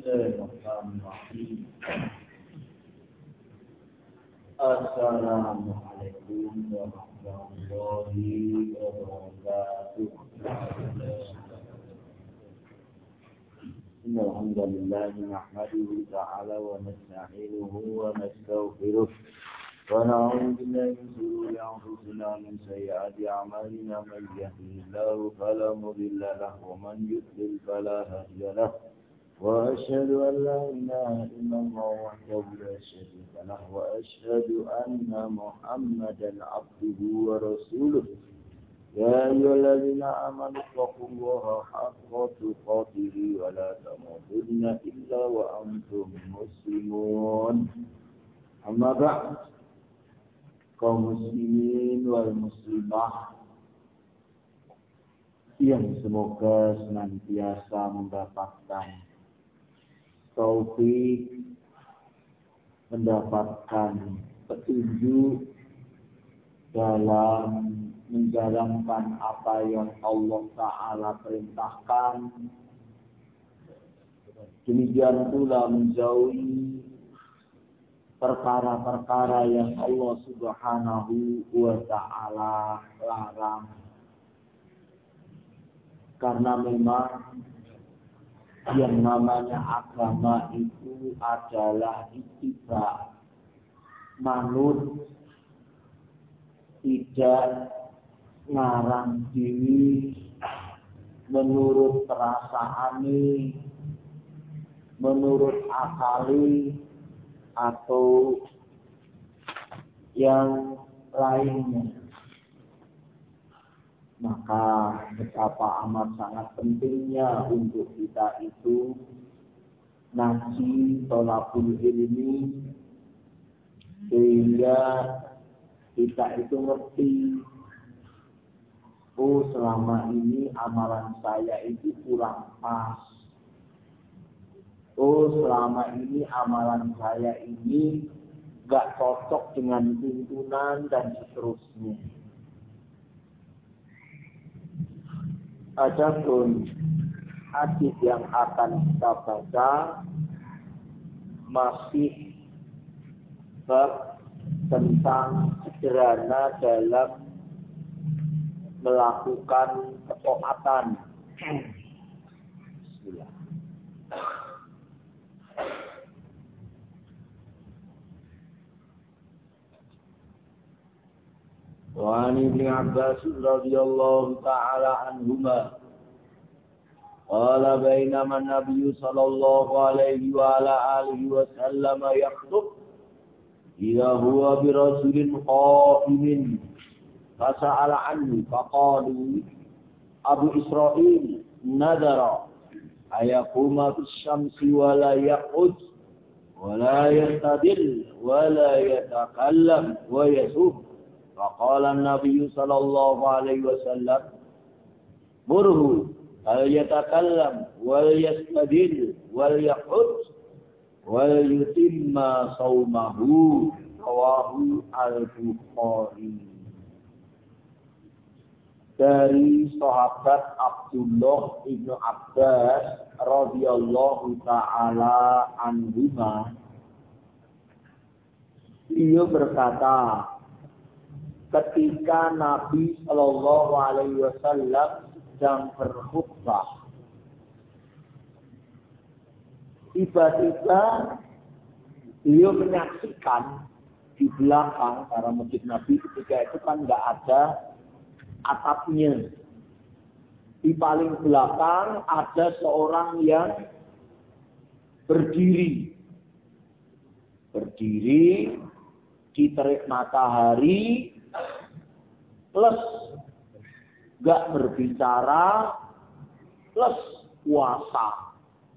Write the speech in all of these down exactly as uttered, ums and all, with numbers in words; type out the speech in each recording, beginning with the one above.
Bismillahirrahmanirrahim. Assalamualaikum warahmatullahi wabarakatuh. Innal hamdalillah nahmaduhu ta'ala wa nasta'inuhu wa nastaghfiruh. ونعوذ بالله من شرور أنفسنا ومن سيئات أعمالنا من يهده الله فلا مضل له ومن يضلل فلا هادي له وأشهد أن لا إله إلا الله وحده لا شريك له وأشهد أن محمدا عبده ورسوله يا أيها الذين آمنوا اتقوا الله حق تقاته ولا تموتن إلا وأنتم مسلمون أما بعد kaum muslimin wal muslimah yang semoga senantiasa mendapatkan taufik, mendapatkan petunjuk dalam menjalankan apa yang Allah Ta'ala perintahkan, demikian pula menjauhi perkara-perkara yang Allah Subhanahu wa Ta'ala larang. Karena memang yang namanya agama itu adalah ittiba, manut, tidak ngarang diri menurut perasaani, menurut akali, atau yang lainnya. Maka betapa amat sangat pentingnya untuk kita itu ngaji thalabul ilmi, sehingga kita itu ngerti, oh selama ini amalan saya itu kurang pas. Oh selama ini amalan saya ini gak cocok dengan tuntunan dan seterusnya. Adapun hadis yang akan kita baca masih bab tentang sederhana dalam melakukan ketaatan. Bismillah. وعن ابن عباس رضي الله تعالى عنهما قال بينما النبي صلى الله عليه وعلى آله وسلم يخطب إذا هو برجل قائم فسأل عنه فقالوا أبو إسرائيل نذر أيقوم في الشمس ولا يقعد ولا يستدل ولا يتكلم ويسوق. فقال النبي صلى الله عليه وسلم مره فليتكلم وليستدل وليقعد وليتم صومه. رواه al-Bukhari. Dari sahabat Abdullah ibnu Abbas radhiyallahu taala anhuma, beliau berkata, ketika Nabi Shallallahu Alaihi Wasallam sedang berkhutbah, tiba-tiba beliau menyaksikan di belakang, karena masjid Nabi ketika itu kan nggak ada atapnya. Di paling belakang ada seorang yang berdiri, berdiri di terik matahari, plus gak berbicara, plus puasa.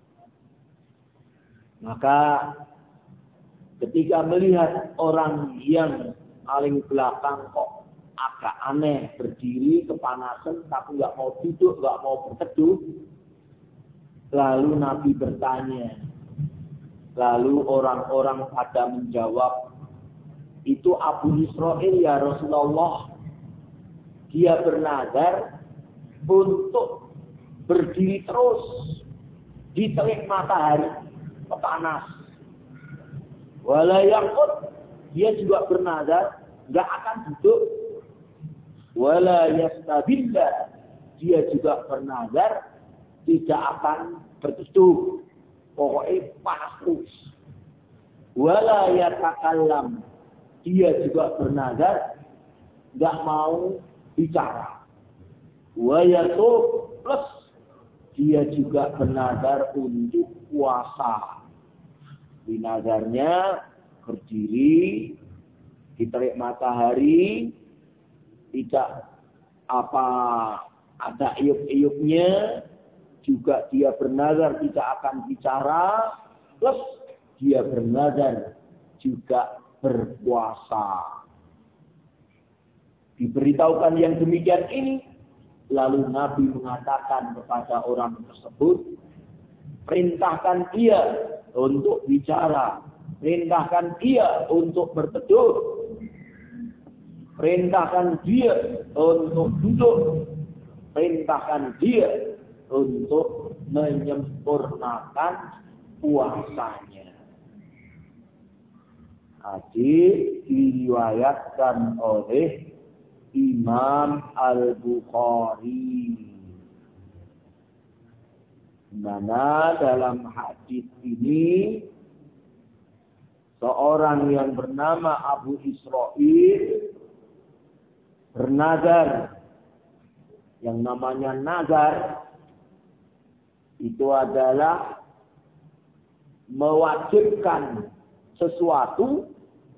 Maka ketika melihat orang yang paling belakang kok agak aneh, berdiri kepanasan tapi gak mau duduk, gak mau berteduh, lalu Nabi bertanya, lalu orang-orang pada menjawab, itu Abu Israil ya Rasulullah. Dia bernazar untuk berdiri terus di terik matahari panas. Wala yaqut, dia juga bernazar enggak akan duduk. Wala yastabilla, dia juga bernazar tidak akan berteduh. Pokoknya panas terus. Wala yatakallam, dia juga bernazar enggak mau bicara. Wa yasum, plus dia juga bernazar untuk puasa. Di nazarnya berdiri, diterik matahari, tidak apa ada iup-iupnya, juga dia bernazar tidak akan bicara, plus dia bernazar juga berpuasa. Diberitahukan yang demikian ini, lalu Nabi mengatakan kepada orang tersebut, perintahkan dia untuk bicara, perintahkan dia untuk berteduh, perintahkan dia untuk duduk, perintahkan dia untuk menyempurnakan puasanya. Hadis diriwayatkan oleh Imam Al-Bukhari. Mana dalam hadis ini seorang yang bernama Abu Israil bernazar. Yang namanya nazar itu adalah mewajibkan sesuatu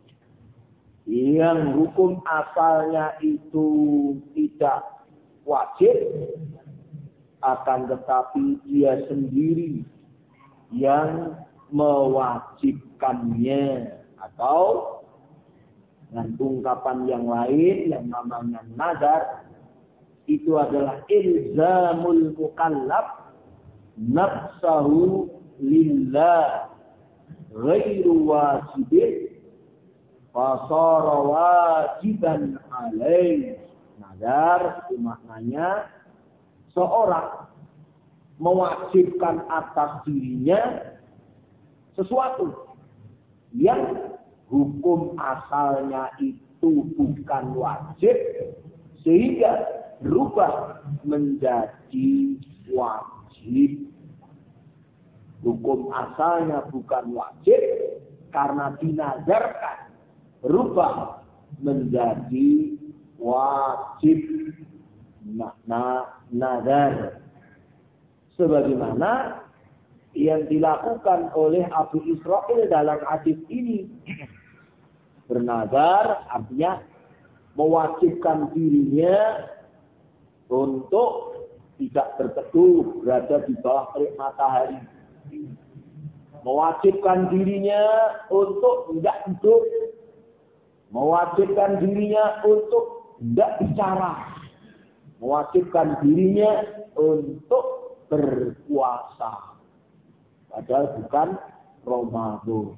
yang hukum asalnya itu tidak wajib, akan tetapi dia sendiri yang mewajibkannya, atau dengan ungkapan yang lain yang namanya nazar itu adalah ilzamul mukallaf nafsahu lillah ghairu wajibin fasara wajiban alaih. Nazar itu maknanya seorang mewajibkan atas dirinya sesuatu yang hukum asalnya itu bukan wajib, sehingga berubah menjadi wajib. Hukum asalnya bukan wajib, karena dinazarkan berubah menjadi wajib. Makna nazar sebagaimana yang dilakukan oleh Abu Israil dalam hadis ini. Bernazar artinya mewajibkan dirinya untuk tidak berteduh, berada di bawah terik matahari. Mewajibkan dirinya untuk tidak duduk. Mewajibkan dirinya untuk tidak bicara. Mewajibkan dirinya untuk berpuasa. Padahal bukan Ramadan.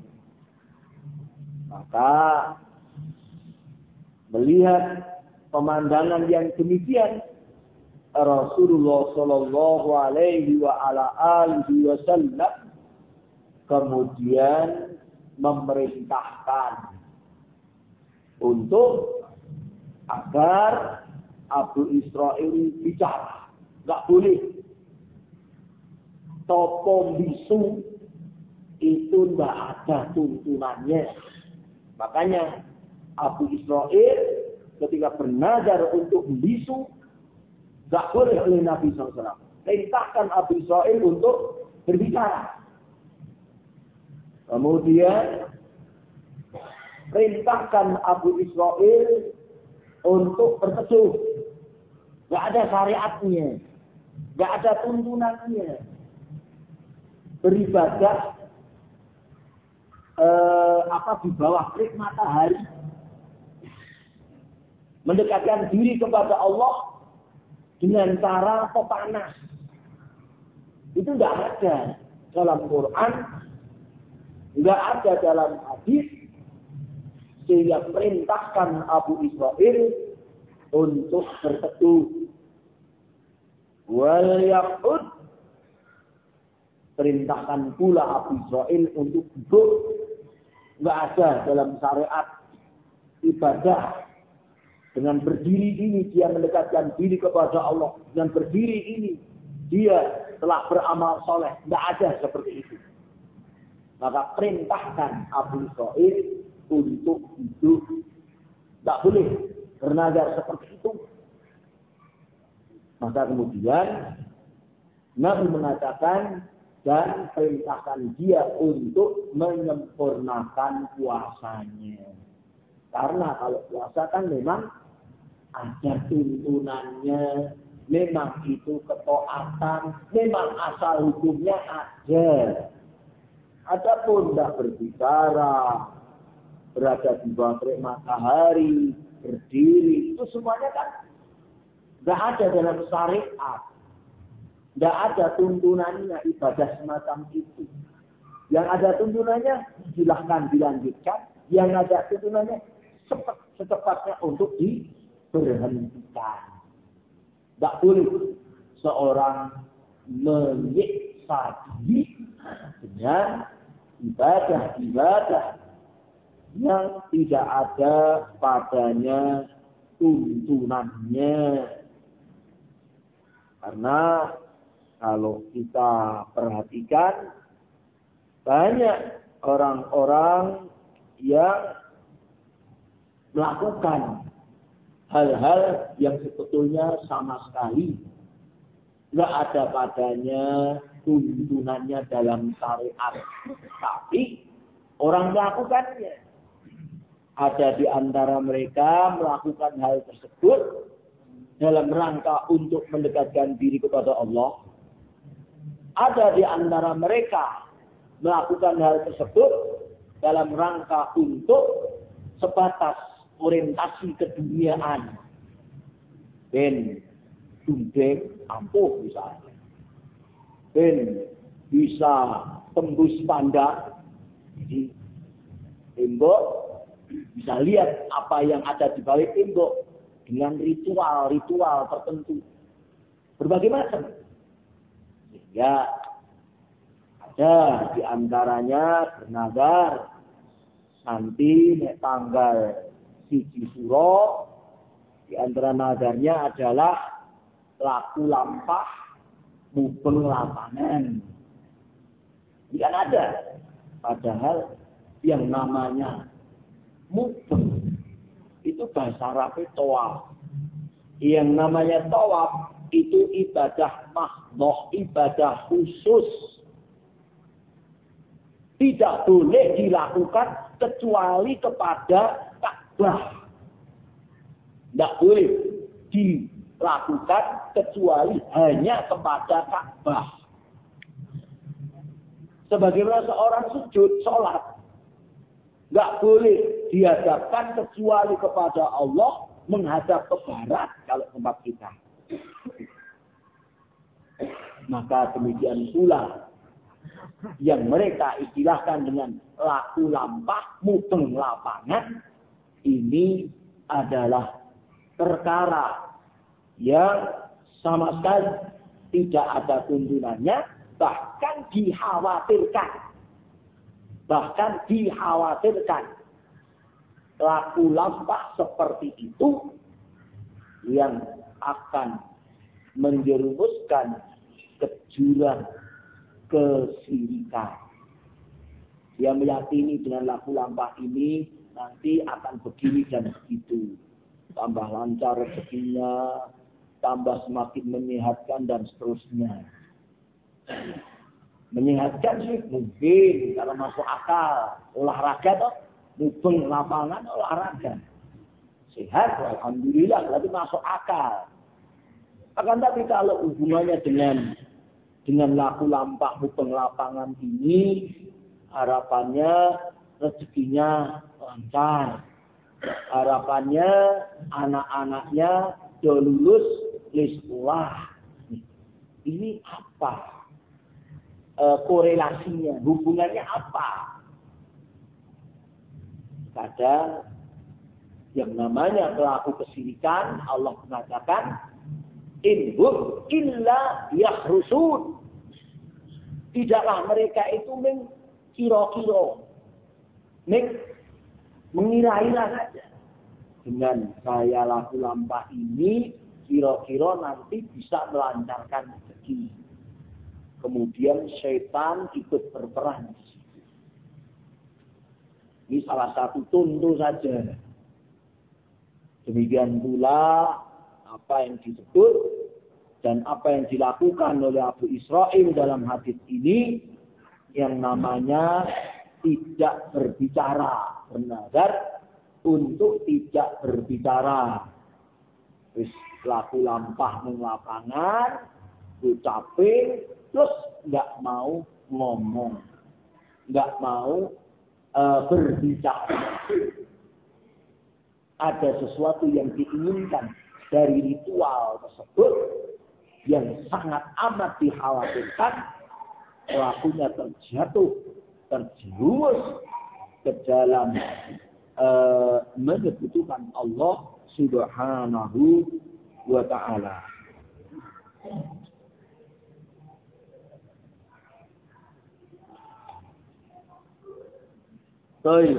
Maka melihat pemandangan yang demikian, Rasulullah Shallallahu Alaihi Wasallam kemudian memerintahkan untuk agar Abu Israil bicara, nggak boleh. Topo bisu itu nggak ada tuntunannya. Makanya Abu Israil ketika bernazar untuk bisu nggak boleh oleh Nabi shallallahu alaihi wasallam. Perintahkan Abu Israil untuk berbicara. Kemudian perintahkan Abu Israil untuk berteduh. Gak ada syariatnya. Gak ada tuntunannya. Beribadah eh, apa di bawah terik matahari. Mendekatkan diri kepada Allah dengan cara pepanas. Itu gak ada dalam Quran. Gak ada dalam hadis. Sehingga perintahkan Abu Israil untuk berteduh. Wal yaqud, perintahkan pula Abu Israil untuk duduk. Nggak ada dalam syariat ibadah. Dengan berdiri ini dia mendekatkan diri kepada Allah. Dengan berdiri ini dia telah beramal soleh. Nggak ada seperti itu. Maka perintahkan Abu Israil untuk duduk. Nggak boleh bernazar seperti itu. Maka kemudian Nabi mengatakan dan perintahkan dia untuk menyempurnakan puasanya. Karena kalau puasa kan memang ada tuntunannya, memang itu ketaatan, memang asal hukumnya ada. Adapun tidak berbicara, berada di bawah terik matahari, berdiri, itu semuanya kan tidak ada dalam syariat. Tidak ada tuntunannya ibadah semacam itu. Yang ada tuntunannya silahkan dilanjutkan. Yang ada tuntunannya secepatnya untuk diberhentikan. Tidak boleh seorang menyiksa diri dengan ibadah-ibadah yang tidak ada padanya tuntunannya. Karena kalau kita perhatikan, banyak orang-orang yang melakukan hal-hal yang sebetulnya sama sekali nggak ada padanya tuntunannya dalam syariat. Tapi orang melakukannya. Ada di antara mereka melakukan hal tersebut dalam rangka untuk mendekatkan diri kepada Allah. Ada di antara mereka melakukan hal tersebut dalam rangka untuk sebatas orientasi keduniaan. Ben dundeng ampuh misalnya. Ben bisa tembus pandang. Jadi tembok bisa lihat apa yang ada di balik tembok dengan ritual-ritual tertentu. Berbagai macam. Ya, ada di antaranya bernazar nanti nek tanggal siji suro di antara nazarnya adalah laku lampah mubeng lapangan. Bukan ada. Padahal yang namanya mubeng itu bahasa Arabnya tawaf. Yang namanya tawaf itu ibadah mahdoh, ibadah khusus. Tidak boleh dilakukan kecuali kepada Ka'bah. Tidak boleh dilakukan kecuali hanya kepada Ka'bah. Sebagaimana seorang sujud, sholat. Tidak boleh dihadapkan kecuali kepada Allah, menghadap ke barat kalau tempat kita. Maka demikian pula yang mereka istilahkan dengan laku lampah, mubeng lapangan, ini adalah perkara yang sama sekali tidak ada tuntunannya, bahkan dikhawatirkan. Bahkan dikhawatirkan laku lampah seperti itu yang akan menjerumuskan ke jurang kesirikan. Dia meyakini dengan laku lampah ini nanti akan begini dan begitu. Tambah lancar rezekinya, tambah semakin menyehatkan dan seterusnya. Menyehatkan sih mungkin kalau masuk akal. Olahraga toh, mubeng lapangan olahraga. Sehat, alhamdulillah, berarti masuk akal. Akan tapi kalau hubungannya dengan dengan laku lampah mubeng lapangan ini, harapannya rezekinya lancar. Harapannya anak-anaknya sudah lulus di sekolah. Ini apa? E, korelasinya, hubungannya apa? Kadang yang namanya pelaku kesyirikan, Allah mengatakan, inhum illa yahrusun. Tidaklah mereka itu meng kira-kira, meng mengira-ira saja. Dengan saya laku lampah ini, kira-kira nanti bisa melancarkan rezeki. Kemudian syaitan ikut berperan di situ. Ini salah satu contoh saja. Demikian pula apa yang disebut dan apa yang dilakukan oleh Abu Israil dalam hadis ini yang namanya tidak berbicara, bernazar untuk tidak berbicara. Terus laku lampah di lapangan, ucapin, terus nggak mau ngomong, nggak mau uh, berbicara. Ada sesuatu yang diinginkan dari ritual tersebut yang sangat amat dikhawatirkan pelakunya terjatuh, terjerumus ke dalam uh, menyebutkan Allah Subhanahu wa ta'ala. Baik.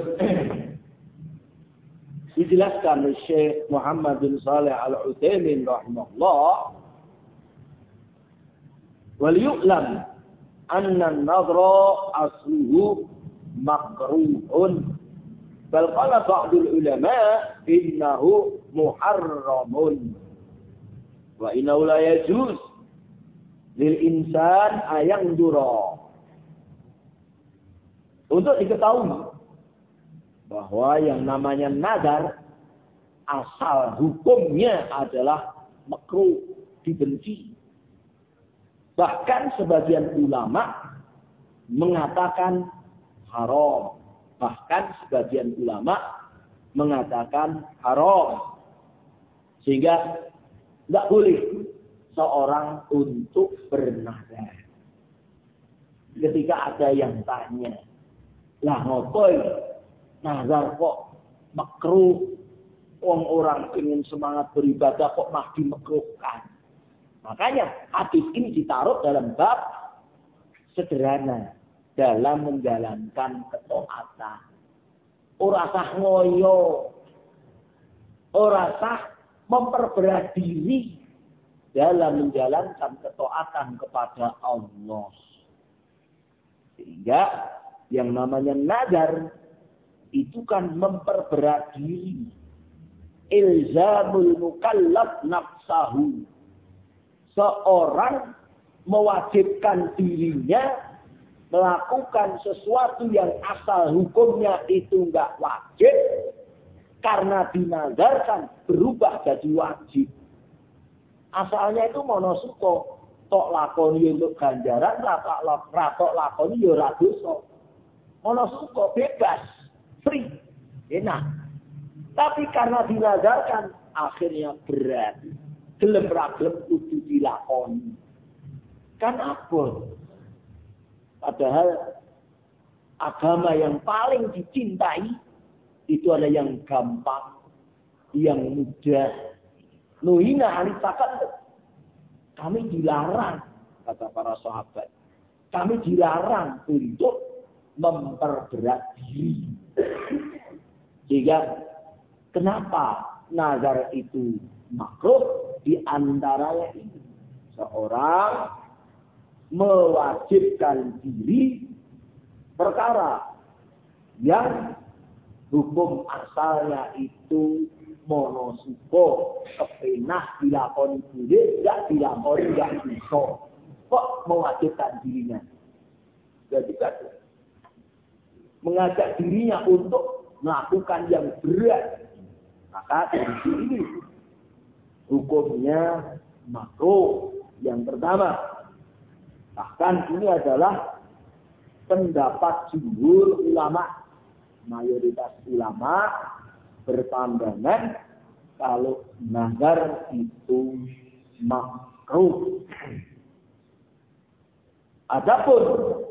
Dijelaskan oleh Syekh Muhammad bin Shalih Al-Utsaimin rahimahullah, wal yu'lam anna an-nadhra asluhu makruhun, bal qala ba'dul ulama innahu muharramun wa innahu la yajuz lil insan ayang dura. Untuk diketahui bahwa yang namanya nazar asal hukumnya adalah makruh, dibenci. Bahkan sebagian ulama mengatakan haram. Bahkan sebagian ulama mengatakan haram. Sehingga tidak boleh seorang untuk bernazar. Ketika ada yang tanya, lah ngopoy nazar kok makruh, wong orang ingin semangat beribadah kok mah dimekruhkan. Makanya hadis ini ditaruh dalam bab sederhana dalam menjalankan ketaatan. Ora sah ngoyo, ora sah memperberat diri dalam menjalankan ketaatan kepada Allah. Sehingga yang namanya nazar itu kan memperberat diri. Ilzamul mukallaf nafsahu. Seorang mewajibkan dirinya melakukan sesuatu yang asal hukumnya itu enggak wajib, karena dinazarkan berubah jadi wajib. Asalnya itu monosuko, tok lakoni untuk ganjaran, ratok lakoni ya ora dosa. Monosuko bebas. Free, enak. Tapi karena dinazarkan, akhirnya berat. Gelem ragem kudu dilakoni. Kan apa? Padahal agama yang paling dicintai itu ada yang gampang, yang mudah. Nuhina alisakan. Kami dilarang, kata para sahabat. Kami dilarang untuk memperberat diri. Sehingga kenapa nazar itu makruh? Di antaranya ini, seorang mewajibkan diri perkara yang hukum asalnya itu monosuko, kepenah dilakoni boleh, tidak dilakoni tidak bisa. Kok mewajibkan dirinya? Jadi kan mengajak dirinya untuk melakukan yang berat. Maka dari sini hukumnya makruh yang pertama. Bahkan ini adalah pendapat jumhur ulama. Mayoritas ulama berpandangan kalau nazar itu makruh. Adapun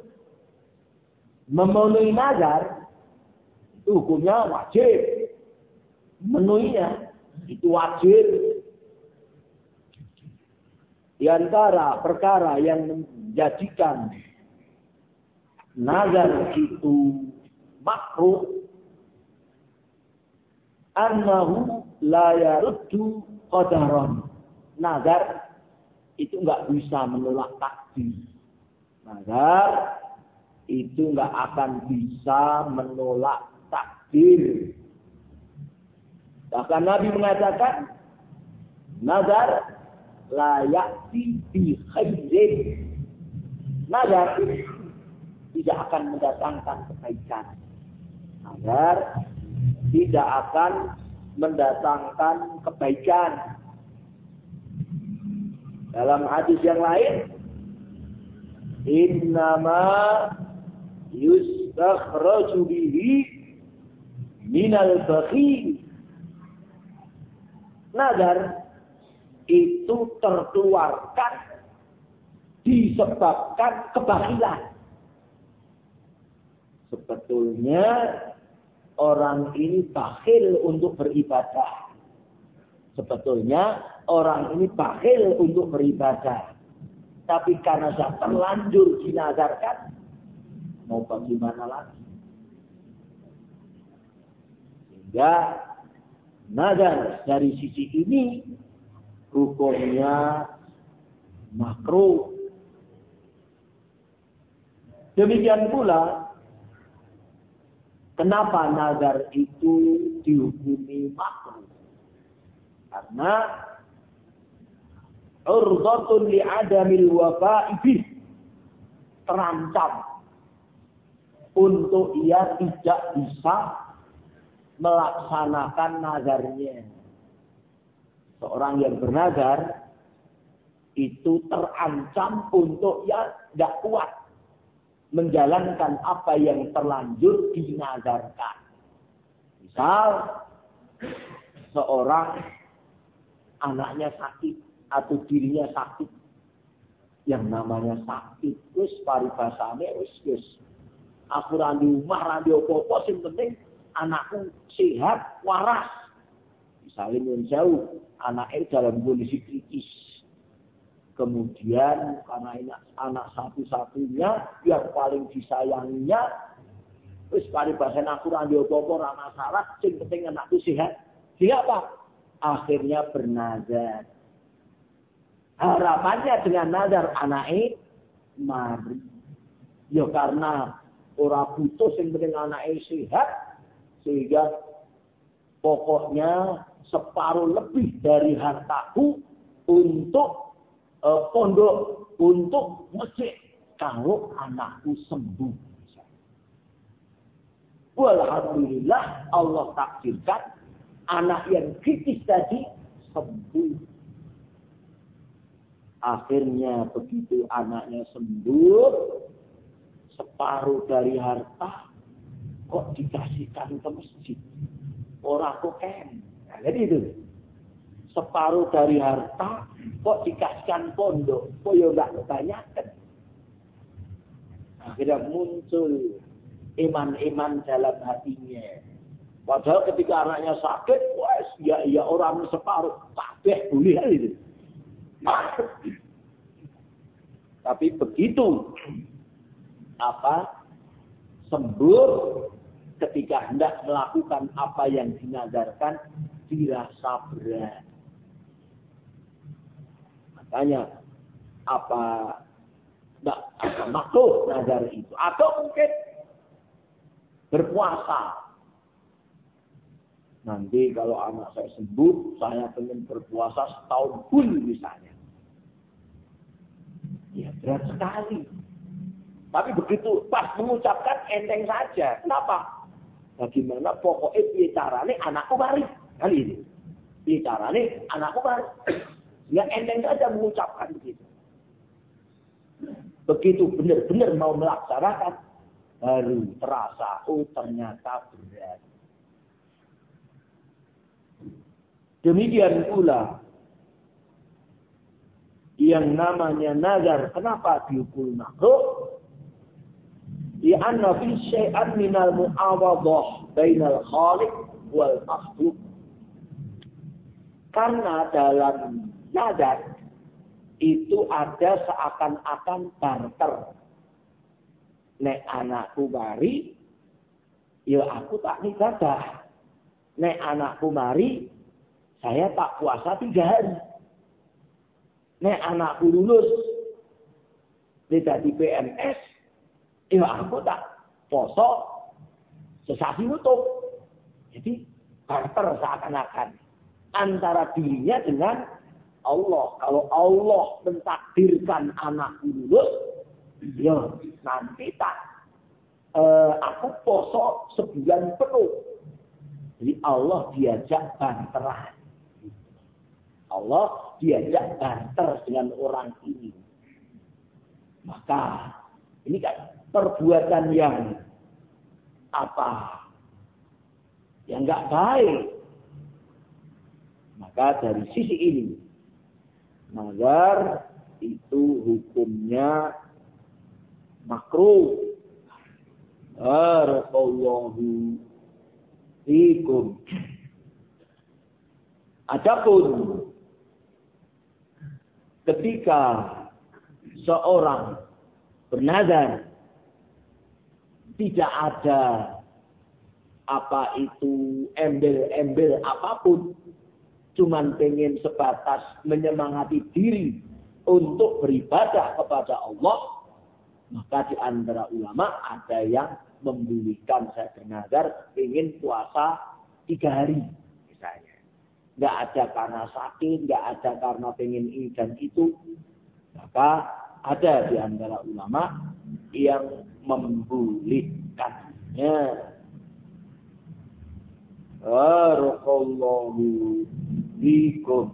memenuhi nazar itu hukumnya wajib. Memenuhinya itu wajib. Di antara perkara yang menjadikan nazar itu makruh, annahu la yaruddu qadaran. Nazar itu enggak bisa menolak takdir. Nazar itu enggak akan bisa menolak takdir. Bahkan Nabi mengatakan, nazar la ya'ti bi khairin. Nazar tidak akan mendatangkan kebaikan. Nazar tidak akan mendatangkan kebaikan. Dalam hadis yang lain, innama yustakhraju bihi minal bakhil. Nazar itu terkeluarkan disebabkan kebakilan. Sebetulnya orang ini bakhil untuk beribadah. Sebetulnya orang ini bakhil untuk beribadah. Tapi karena sudah terlanjur dinazarkan, mau bagaimana lagi? Sehingga nazar dari sisi ini hukumnya makruh. Demikian pula, kenapa nazar itu dihukumi makruh? Karena urdhatun li'adamil wafa'i bih, terancam untuk ia tidak bisa melaksanakan nazarnya. Seorang yang bernazar itu terancam untuk ia tidak kuat menjalankan apa yang terlanjur dinazarkan. Misal seorang anaknya sakit atau dirinya sakit, yang namanya sakit wis paribasane wis wis aku ra di omah ra di apa-apa, sing penting anakku sehat waras. Misalnya yang jauh anaknya dalam kondisi kritis, kemudian karena ini anak satu-satunya yang paling disayanginya, wis paribasane aku ra di apa-apa ra masalah, sing penting anakku sehat. Sehingga apa? Akhirnya bernazar. Harapannya dengan nazar anaknya mari. Ya karena orang butuh yang penting anaknya sehat, sehingga pokoknya separuh lebih dari hartaku untuk uh, pondok, untuk masjid kalau anakku sembuh. Walhamdulillah Allah takdirkan anak yang kritis tadi sembuh. Akhirnya begitu anaknya sembuh, separuh dari harta kok dikasihkan ke masjid. Orang koken. Nah, jadi itu. Separuh dari harta kok dikasihkan pondok. Kok ya enggak kebanyakan. Akhirnya muncul iman-iman dalam hatinya. Padahal ketika anaknya sakit, wes ya ya orang separuh kabeh boleh itu. Tapi begitu apa sembuh, ketika hendak melakukan apa yang dinazarkan dirasa berat. Makanya apa enggak apa makruh nazar itu, atau mungkin berpuasa. Nanti kalau anak saya sembuh, saya ingin berpuasa setahun full misalnya. Ya berat sekali. Tapi begitu pas mengucapkan enteng saja. Kenapa? Bagaimana pokoknya bicaranya anakku mari. Kali ini. Bicaranya anakku mari. Ya enteng saja mengucapkan begitu. Begitu benar-benar mau melaksanakan, baru terasa, oh ternyata berat. Demikian pula yang namanya nazar, kenapa dihukum makruh? Ya anna fi syai'an minal mu'awadhah bainal khaliq wal makhluk. Karena dalam nazar itu ada seakan-akan barter. nek anakku mari, ya aku tak ibadah. Nek anakku mari, saya tak puasa tiga hari. Nek anakku lulus, tidak di P N S, ya aku tak poso sesasi nutup. Jadi barter seakan-akan antara dirinya dengan Allah. Kalau Allah mentakdirkan anakku lulus, ya nanti tak eh, aku poso sebulan penuh. Jadi Allah diajak barteran. Allah diajak barter dengan orang ini. Maka ini kan perbuatan yang apa? Yang enggak baik. Maka dari sisi ini, nazar itu hukumnya makruh. Barakallahu fikum. Adapun ketika seorang bernazar tidak ada apa itu embel-embel apapun, cuman pengen sebatas menyemangati diri untuk beribadah kepada Allah, maka di antara ulama ada yang membolehkan saya bernazar pengen puasa tiga hari misalnya. Nggak ada karena sakit, nggak ada karena pengen ini dan itu. Maka ada di antara ulama yang membolehkannya. Barakallahu fikum.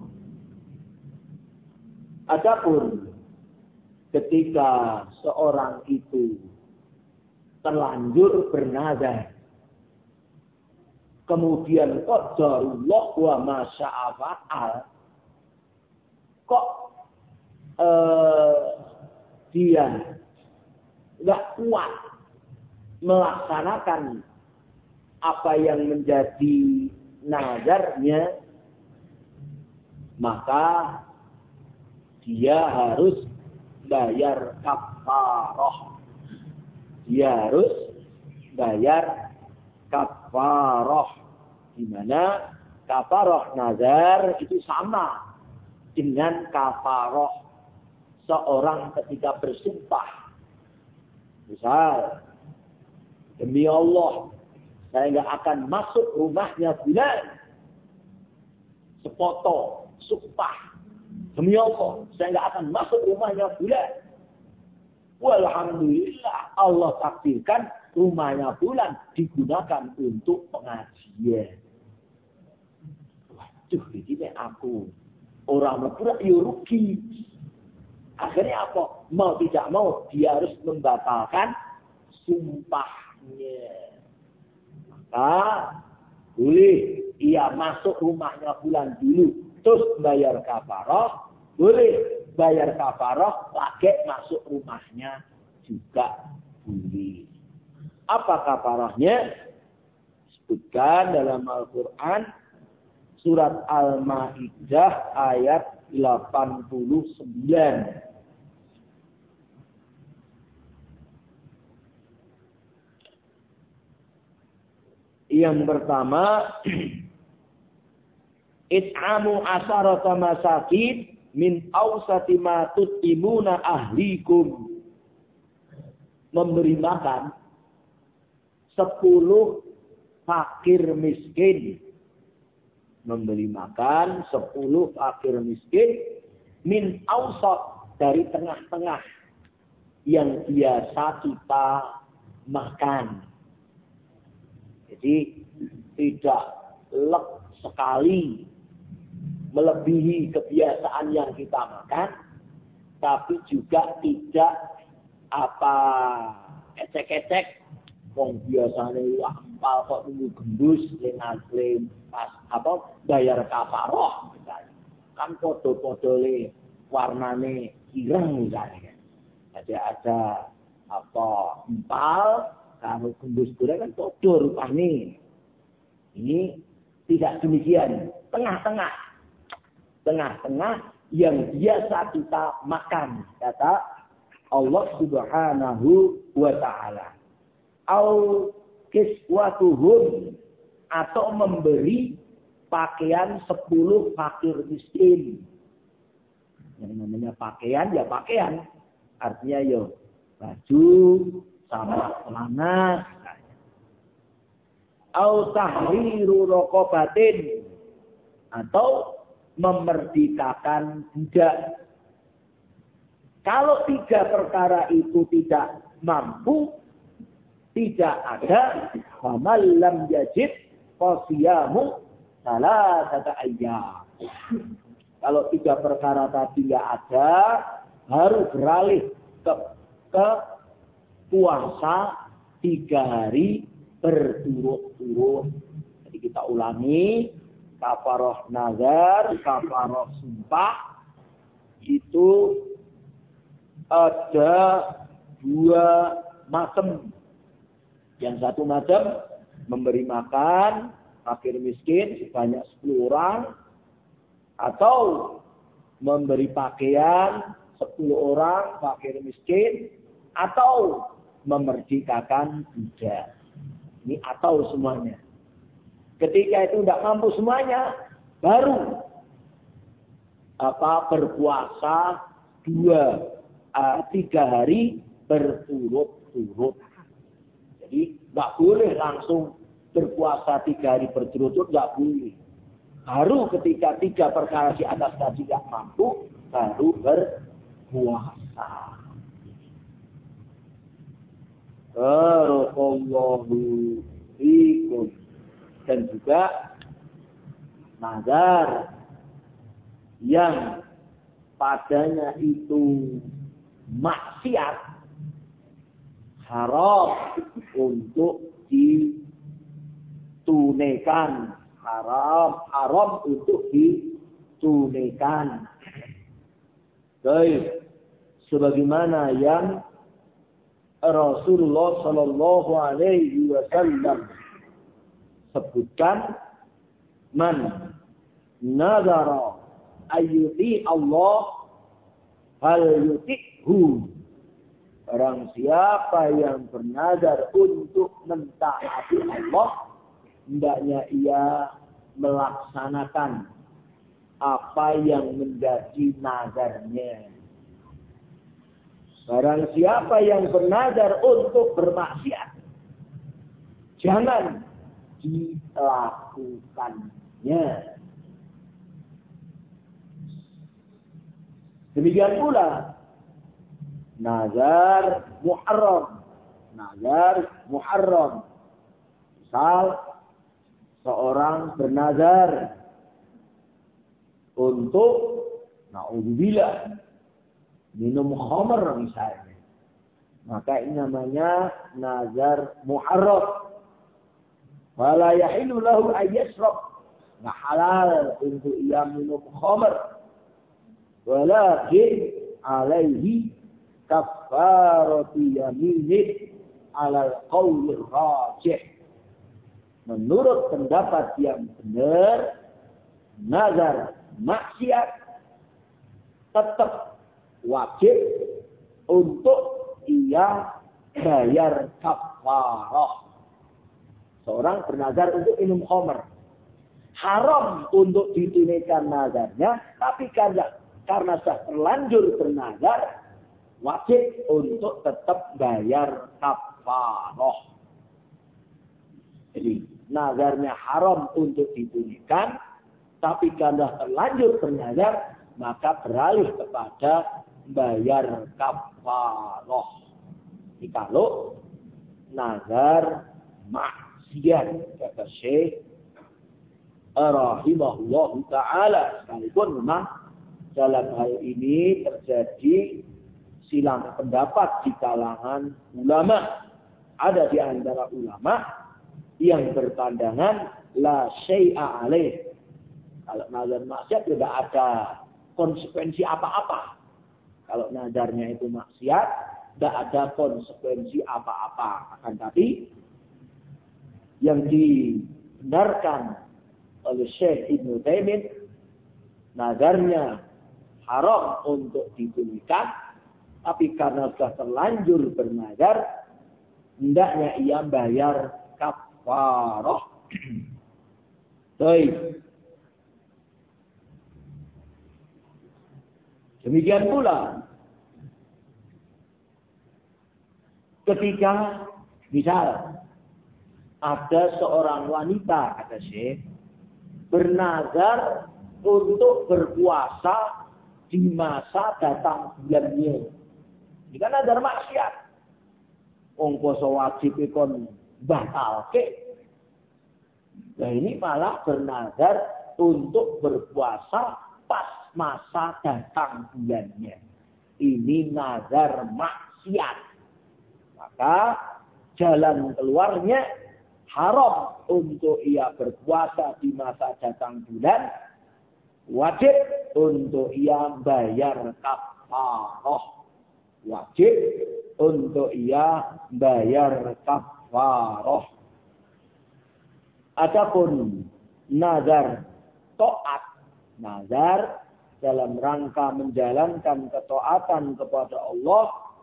Adapun ketika seorang itu terlanjur bernazar, kemudian qadarullah wa masya'a fa'al, kok eh, dia nggak kuat melaksanakan apa yang menjadi nazarnya, maka dia harus bayar kafarah. Dia harus bayar kafarah. Di mana kafarah nazar itu sama dengan kafarah seorang ketika bersumpah. Misal, demi Allah, saya nggak akan masuk rumahnya bulan. Sepoto, sumpah. Demi Allah, saya nggak akan masuk rumahnya bulan. Walhamdulillah, Allah takdirkan rumahnya bulan digunakan untuk pengajian. Waduh, ini aku orang berbuat ya rugi. Akhirnya apa? Mau tidak mau, dia harus membatalkan sumpahnya. Maka boleh ia masuk rumahnya bulan dulu, terus bayar kafarah. Boleh bayar kafarah, lagi masuk rumahnya juga boleh. Apa kafarahnya? Disebutkan dalam Al-Quran surat Al-Ma'idah ayat delapan puluh sembilan. Yang pertama, it'amu asharata masakin min awsati ma tut'imuna ahlikum. Memberi makan sepuluh fakir miskin. Memberi makan sepuluh fakir miskin min awsat, dari tengah-tengah yang biasa kita makan. Jadi tidak lek sekali melebihi kebiasaan yang kita makan, tapi juga tidak apa ecek-ecek. Wong biasane ampal kok nunggu gendus dengan klaim pas apa bayar kafarah misalnya. Kan podo-podole warnane ireng misalnya. Jadi ada apa empal kalau gendus goreng kan podo rupane. Ini tidak demikian, tengah-tengah. Tengah-tengah yang biasa kita makan, kata Allah Subhanahu wa ta'ala. Au kiswatuhum, atau memberi pakaian sepuluh fakir miskin. Yang namanya pakaian ya pakaian. Artinya ya baju sama celana. Au tahriru raqabatin, atau memerdekakan budak. Kalau tiga perkara itu tidak mampu, tidak ada, faman lam yajid fasiyamu salasata ayyam. Kalau tiga perkara tadi tidak ada, harus beralih ke, ke puasa tiga hari berturut-turut. Jadi kita ulangi, kafaroh nazar, kafaroh sumpah, itu ada dua macam. Yang satu macam memberi makan fakir miskin sebanyak sepuluh orang, atau memberi pakaian sepuluh orang fakir miskin, atau memerdekakan budak. Ini atau semuanya. Ketika itu tidak mampu semuanya, baru apa berpuasa dua uh, tiga hari berturut-turut. Jadi nggak boleh langsung berpuasa tiga hari berturut-turut, nggak boleh. Baru ketika tiga perkara di atas tadi tidak mampu, baru berpuasa. Barakallahu fikum. Dan juga nazar yang padanya itu maksiat, haram untuk ditunaikan, haram haram untuk ditunaikan. Baik, sebagaimana yang Rasulullah Sallallahu Alaihi Wasallam sebutkan, man nazara ayyuti Allah hal yuti'hu. Barang siapa yang bernazar untuk mentaati Allah, hendaknya ia melaksanakan apa yang menjadi nazarnya. Barang siapa yang bernazar untuk bermaksiat, jangan dilakukannya. Demikian pula nazar muharram. Nazar muharram. Misal seorang bernazar untuk naudzubillah minum khamr misalnya, maka ini namanya nazar muharram. Wala yahilu lahu ayyashrab, nggak halal untuk ia minum khamr. Walakin alaihi kafaratu yaminih alal qawlir rajih. Menurut pendapat yang benar, nazar maksiat tetap wajib untuk ia bayar kafarah. Seorang bernazar untuk minum khamr, haram untuk ditunaikan nazarnya, tapi karena karena sudah terlanjur bernazar, wajib untuk tetap bayar kafarah. Jadi nazarnya haram untuk ditunaikan, tapi karena terlanjur bernazar, maka beralih kepada bayar kafarah. Jadi kalau nazar maksiat, kata Syekh rahimahullah ta'ala, sekalipun memang dalam hal ini terjadi silang pendapat di kalangan ulama. Ada di antara ulama yang berpandangan la syai'a alaih. Kalau nazar maksiat tidak ada konsekuensi apa-apa. Kalau nazarnya itu maksiat, tidak ada konsekuensi apa-apa. Akan tapi yang dibenarkan oleh Syekh Ibnu Taimiyah, nazarnya haram untuk ditunaikan, Tapi karena sudah terlanjur bernazar, hendaknya ia bayar kafarah. Baik. Demikian pula ketika misal ada seorang wanita, kata Syekh, bernazar untuk berpuasa di masa datang bulannya. Ini kan nazar maksiat. Wong poso wajib ikon batalke. Nah ini malah bernazar untuk berpuasa pas masa datang bulannya. Ini nazar maksiat. Maka jalan keluarnya haram untuk ia berpuasa di masa datang bulan. Wajib untuk ia bayar kafarah. Wajib untuk ia bayar kafarah. Adapun nazar taat, nazar dalam rangka menjalankan ketaatan kepada Allah,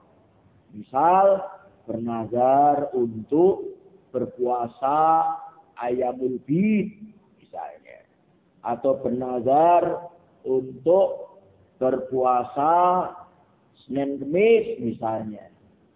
misal bernazar untuk berpuasa Ayyamul Bid misalnya, atau bernazar untuk berpuasa Senin Kemis misalnya,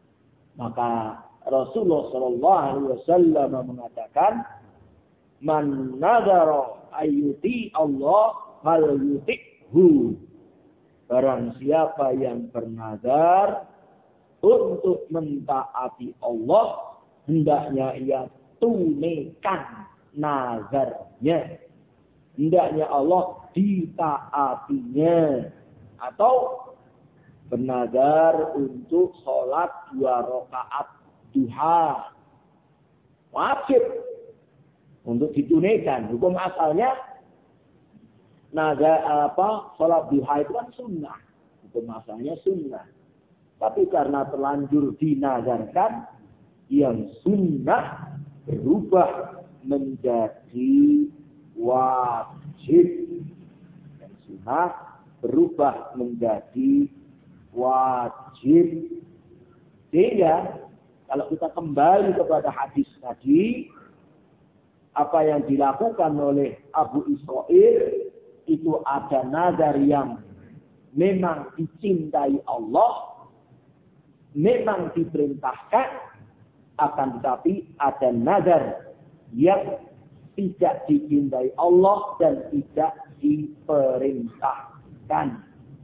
maka Rasulullah Shallallahu Alaihi Wasallam mengatakan, man nazara ayyuti Allah fal yutikhu. Barang siapa yang bernazar untuk mentaati Allah, hendaknya ia tunaikan nazarnya. Hendaknya Allah ditaatinya. Atau bernazar untuk sholat dua rakaat duha. Wajib untuk ditunaikan. Hukum asalnya nazar apa sholat duha itu kan sunnah. Hukum asalnya sunnah. Tapi karena terlanjur dinazarkan, yang sunnah berubah menjadi wajib. Yang sunnah berubah menjadi wajib. Sehingga kalau kita kembali kepada hadis tadi, apa yang dilakukan oleh Abu Israil itu ada nazar yang memang dicintai Allah, memang diperintahkan, akan tetapi ada nazar yang tidak dicintai Allah dan tidak diperintahkan.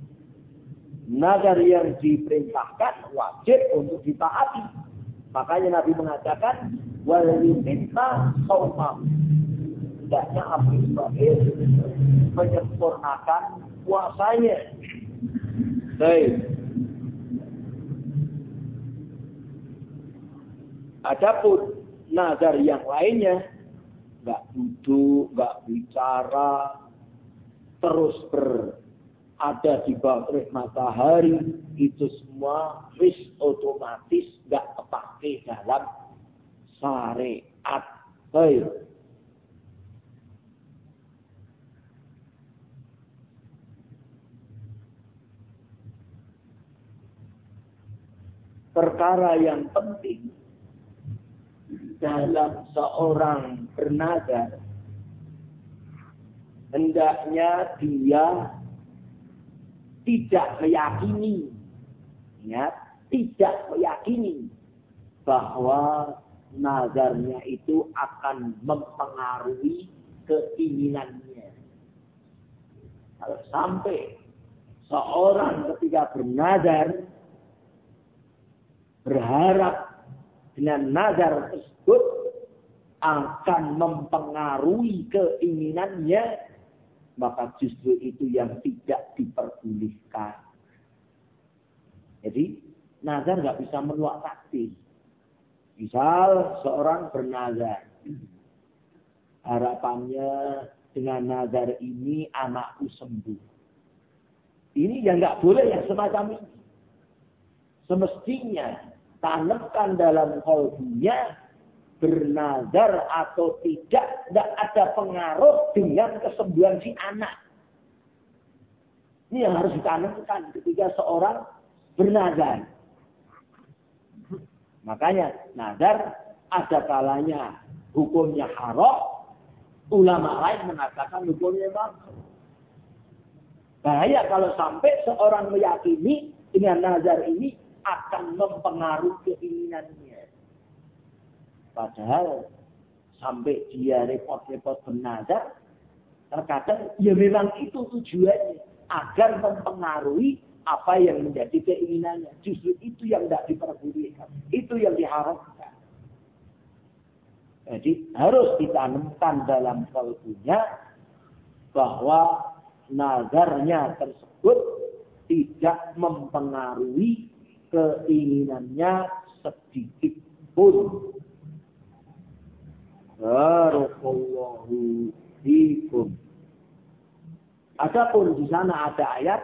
Nazar yang diperintahkan wajib untuk ditaati. Makanya Nabi mengatakan wal yutimma shaumah. Hendaknya Abu Israil menyempurnakan puasanya. Baik. Adapun nazar yang lainnya, nggak duduk, nggak bicara, terus berada di bawah terik matahari, itu semua wis otomatis nggak kepake dalam syariat. Baik. Perkara yang penting dalam seorang bernazar, hendaknya dia tidak meyakini, ingat, tidak meyakini bahwa nazarnya itu akan mempengaruhi keinginannya. Kalau sampai seorang ketika bernazar berharap dengan nazar tersebut akan mempengaruhi keinginannya, maka justru itu yang tidak diperbolehkan. Jadi nazar nggak bisa menolak takdir. Misal seorang bernazar, harapannya dengan nazar ini anakku sembuh. Ini yang nggak boleh yang semacam ini. Semestinya tanamkan dalam kalbunya bernazar atau tidak, tidak ada pengaruh dengan kesembuhan si anak. Ini yang harus ditanamkan ketika seorang bernazar. Makanya nazar ada kalanya hukumnya haram, ulama lain mengatakan hukumnya makruh. Bahaya kalau sampai seorang meyakini dengan nazar ini akan mempengaruhi keinginannya. Padahal sampai dia repot-repot bernazar, terkadang ya memang itu tujuannya agar mempengaruhi apa yang menjadi keinginannya. Justru itu yang tidak diperbolehkan. Itu yang diharapkan. Jadi harus ditanamkan dalam kalbunya bahwa nazarnya tersebut tidak mempengaruhi keinginannya sedikit pun. Barakallahu fikum. Adapun di sana ada ayat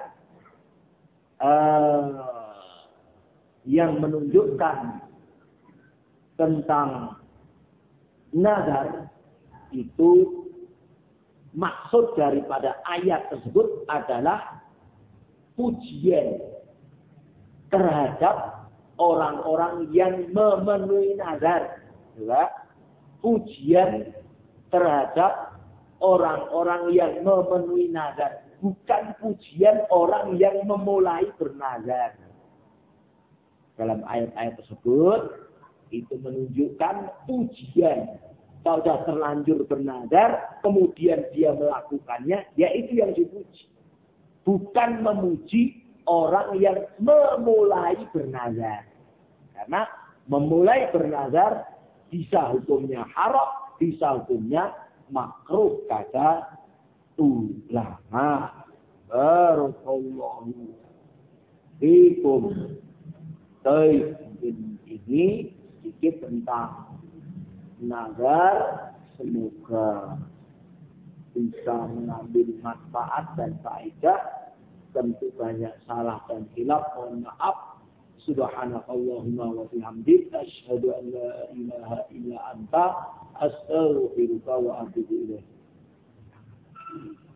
Uh, yang menunjukkan tentang nazar itu maksud daripada ayat tersebut adalah pujian terhadap orang-orang yang memenuhi nazar. Ya. Pujian terhadap orang-orang yang memenuhi nazar. Bukan pujian orang yang memulai bernazar. Dalam ayat-ayat tersebut, itu menunjukkan pujian. Kalau sudah terlanjur bernazar, kemudian dia melakukannya, ya itu yang dipuji. Bukan memuji orang yang memulai bernazar. Karena memulai bernazar, bisa hukumnya haram, bisa hukumnya makruh, kata ulama. Barakallahu fikum. Baik, ini sedikit tentang nazar. Semoga bisa mengambil manfaat dan faedah. Tentu banyak salah dan khilaf, mohon maaf. Subhanakallahumma wa bihamdik, asyhadu an la ilaha illa anta, astaghfiruka wa atubu ilaik.